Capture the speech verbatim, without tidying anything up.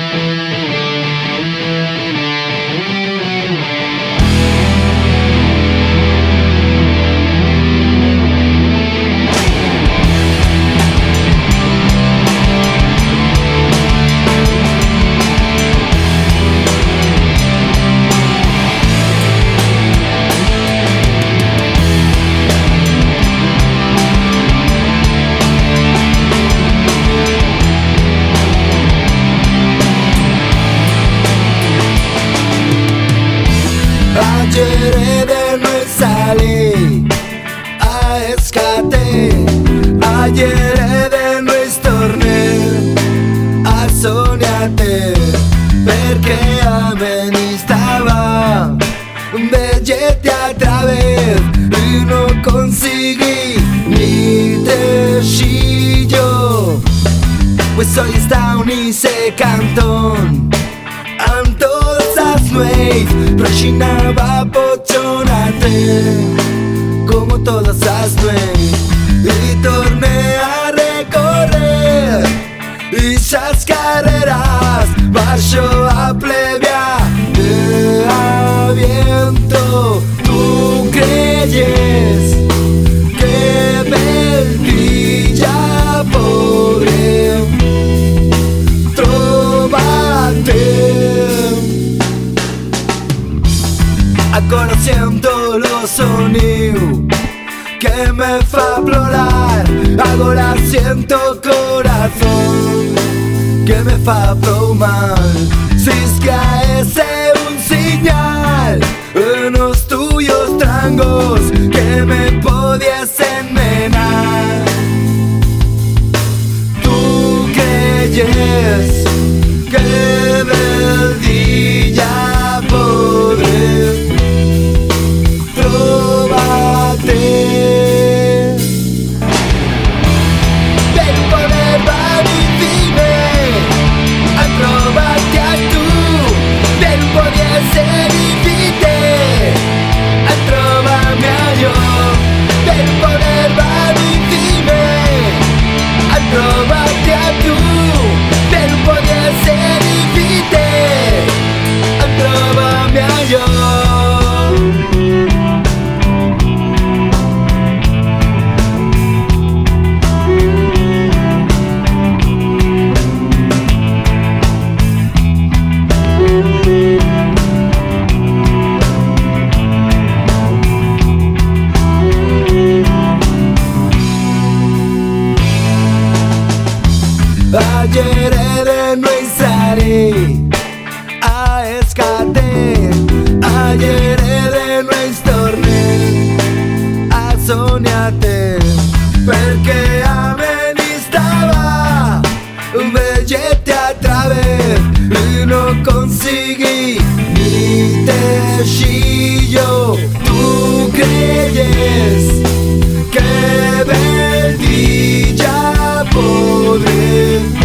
Ayer Eden salí a escate, ayer Eden torné a sognare perché a me ni stava veggete a través y no conseguí ni te chillo, pues hoy está unice cantón Prochinava pochonate como todas las nueve y torné a recorrer y esas carreras bajo a plebia de aviento. ¿Tú creyes que Belvilla podré trovarte? Conociendo los sonidos que me fa plorar, ahora siento corazón que me fa pro mal. Si es que ese un señal en los tuyos trangos que me pudiesen menar. ¿Tú creyes que Belvilla podré Ayer Eden salí a escate, ayer Eden torné a sognare perché a me ni stava veggete a través y no conseguí ni te chillo. ¿Tú creyes que Belvilla podré